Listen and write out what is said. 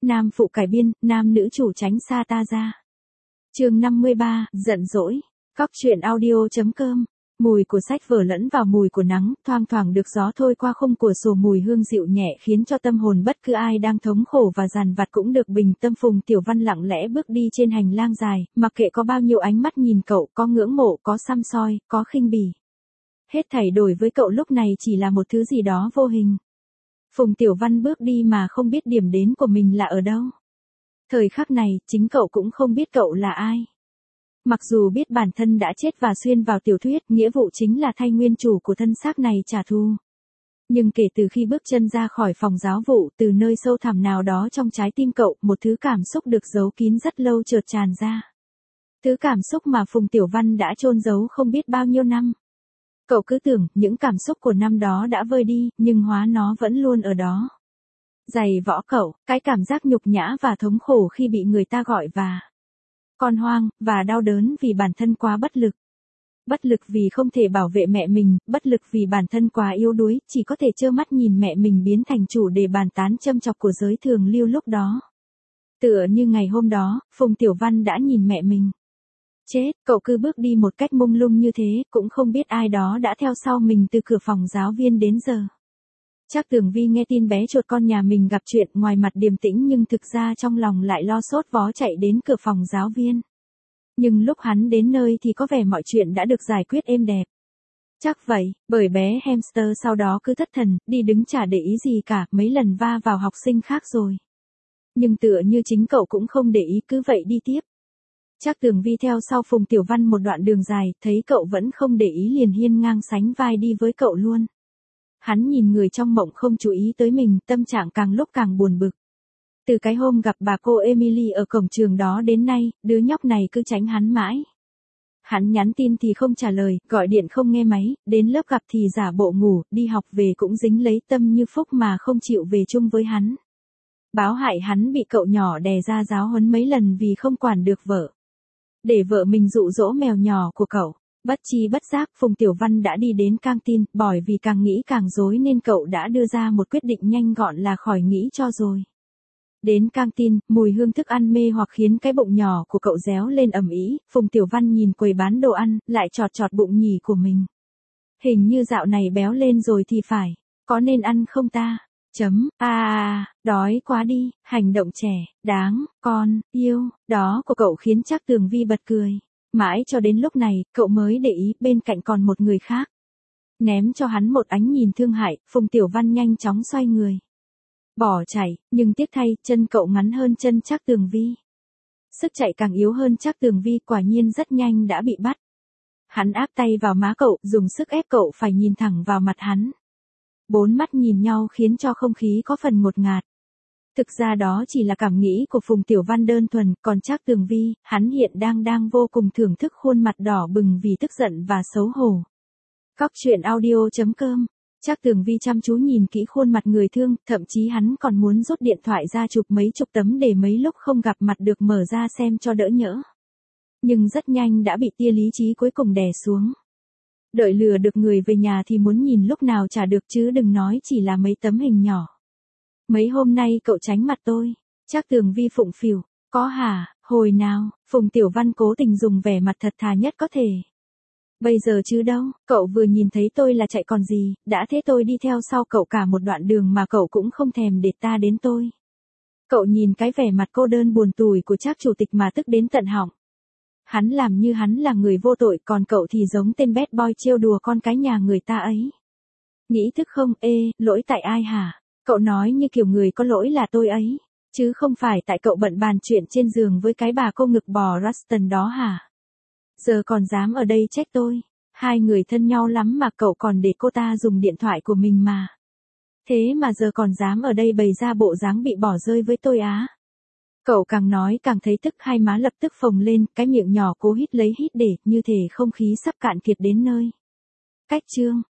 Nam phụ cải biên, nam nữ chủ tránh xa ta ra. Chương 53, giận dỗi. Cóc truyện audio.com. Mùi của sách vở lẫn vào mùi của nắng, thoang thoảng được gió thôi qua khung cửa sổ, mùi hương dịu nhẹ khiến cho tâm hồn bất cứ ai đang thống khổ và dằn vặt cũng được bình tâm. Phùng Tiểu Văn lặng lẽ bước đi trên hành lang dài, mặc kệ có bao nhiêu ánh mắt nhìn cậu, có ngưỡng mộ, có săm soi, có khinh bỉ. Hết thảy đổi với cậu lúc này chỉ là một thứ gì đó vô hình. Phùng Tiểu Văn bước đi mà không biết điểm đến của mình là ở đâu. Thời khắc này, chính cậu cũng không biết cậu là ai. Mặc dù biết bản thân đã chết và xuyên vào tiểu thuyết, nghĩa vụ chính là thay nguyên chủ của thân xác này trả thù. Nhưng kể từ khi bước chân ra khỏi phòng giáo vụ, từ nơi sâu thẳm nào đó trong trái tim cậu, một thứ cảm xúc được giấu kín rất lâu chợt tràn ra. Thứ cảm xúc mà Phùng Tiểu Văn đã chôn giấu không biết bao nhiêu năm. Cậu cứ tưởng những cảm xúc của năm đó đã vơi đi, nhưng hóa nó vẫn luôn ở đó. Dày võ cậu, cái cảm giác nhục nhã và thống khổ khi bị người ta gọi và con hoang, và đau đớn vì bản thân quá bất lực. Bất lực vì không thể bảo vệ mẹ mình, bất lực vì bản thân quá yếu đuối, chỉ có thể trơ mắt nhìn mẹ mình biến thành chủ đề bàn tán châm chọc của giới thường lưu lúc đó. Tựa như ngày hôm đó, Phùng Tiểu Văn đã nhìn mẹ mình chết, cậu cứ bước đi một cách mông lung như thế, cũng không biết ai đó đã theo sau mình từ cửa phòng giáo viên đến giờ. Trác Tường Vi nghe tin bé chuột con nhà mình gặp chuyện, ngoài mặt điềm tĩnh nhưng thực ra trong lòng lại lo sốt vó chạy đến cửa phòng giáo viên. Nhưng lúc hắn đến nơi thì có vẻ mọi chuyện đã được giải quyết êm đẹp. Chắc vậy, bởi bé hamster sau đó cứ thất thần, đi đứng chả để ý gì cả, mấy lần va vào học sinh khác rồi. Nhưng tựa như chính cậu cũng không để ý, cứ vậy đi tiếp. Trác Tường Vi theo sau Phùng Tiểu Văn một đoạn đường dài, thấy cậu vẫn không để ý liền hiên ngang sánh vai đi với cậu luôn. Hắn nhìn người trong mộng không chú ý tới mình, tâm trạng càng lúc càng buồn bực. Từ cái hôm gặp bà cô Emily ở cổng trường đó đến nay, đứa nhóc này cứ tránh hắn mãi. Hắn nhắn tin thì không trả lời, gọi điện không nghe máy, đến lớp gặp thì giả bộ ngủ, đi học về cũng dính lấy Tâm Như Phúc mà không chịu về chung với hắn. Báo hại hắn bị cậu nhỏ đè ra giáo huấn mấy lần vì không quản được vợ. Để vợ mình dụ dỗ mèo nhỏ của cậu. Bất chi bất giác, Phùng Tiểu Văn đã đi đến căng tin, bởi vì càng nghĩ càng rối nên cậu đã đưa ra một quyết định nhanh gọn là khỏi nghĩ cho rồi. Đến căng tin, mùi hương thức ăn mê hoặc khiến cái bụng nhỏ của cậu réo lên ầm ĩ. Phùng Tiểu Văn nhìn quầy bán đồ ăn, lại chọt chọt bụng nhỉ của mình. Hình như dạo này béo lên rồi thì phải, có nên ăn không ta? Đói quá đi, hành động trẻ, đáng, con, yêu, đó của cậu khiến Trác Tường Vi bật cười. Mãi cho đến lúc này, cậu mới để ý bên cạnh còn một người khác. Ném cho hắn một ánh nhìn thương hại, Phùng Tiểu Văn nhanh chóng xoay người. Bỏ chạy, nhưng tiếc thay, chân cậu ngắn hơn chân Trác Tường Vi. Sức chạy càng yếu hơn Trác Tường Vi, quả nhiên rất nhanh đã bị bắt. Hắn áp tay vào má cậu, dùng sức ép cậu phải nhìn thẳng vào mặt hắn. Bốn mắt nhìn nhau khiến cho không khí có phần ngột ngạt. Thực ra đó chỉ là cảm nghĩ của Phùng Tiểu Văn đơn thuần, còn Trác Tường Vi, hắn hiện đang vô cùng thưởng thức khuôn mặt đỏ bừng vì tức giận và xấu hổ. Cóc truyện audio.com. Trác Tường Vi chăm chú nhìn kỹ khuôn mặt người thương, thậm chí hắn còn muốn rút điện thoại ra chụp mấy chục tấm để mấy lúc không gặp mặt được mở ra xem cho đỡ nhỡ. Nhưng rất nhanh đã bị tia lý trí cuối cùng đè xuống. Đợi lừa được người về nhà thì muốn nhìn lúc nào chả được chứ đừng nói chỉ là mấy tấm hình nhỏ. Mấy hôm nay cậu tránh mặt tôi. Trác Tường Vi phụng phịu. Có hả, hồi nào? Phùng Tiểu Văn cố tình dùng vẻ mặt thật thà nhất có thể. Bây giờ chứ đâu, cậu vừa nhìn thấy tôi là chạy còn gì, đã thế tôi đi theo sau cậu cả một đoạn đường mà cậu cũng không thèm để ta đến tôi. Cậu nhìn cái vẻ mặt cô đơn buồn tủi của Trác chủ tịch mà tức đến tận họng. Hắn làm như hắn là người vô tội, còn cậu thì giống tên bad boy trêu đùa con cái nhà người ta ấy. Nghĩ thức không? Lỗi tại ai hả? Cậu nói như kiểu người có lỗi là tôi ấy, chứ không phải tại cậu bận bàn chuyện trên giường với cái bà cô ngực bò Ruston đó hả? Giờ còn dám ở đây trách tôi. Hai người thân nhau lắm mà cậu còn để cô ta dùng điện thoại của mình mà. Thế mà giờ còn dám ở đây bày ra bộ dáng bị bỏ rơi với tôi á. Cậu càng nói càng thấy tức, hai má lập tức phồng lên, cái miệng nhỏ cố hít lấy hít để, như thể không khí sắp cạn kiệt đến nơi. Cách chương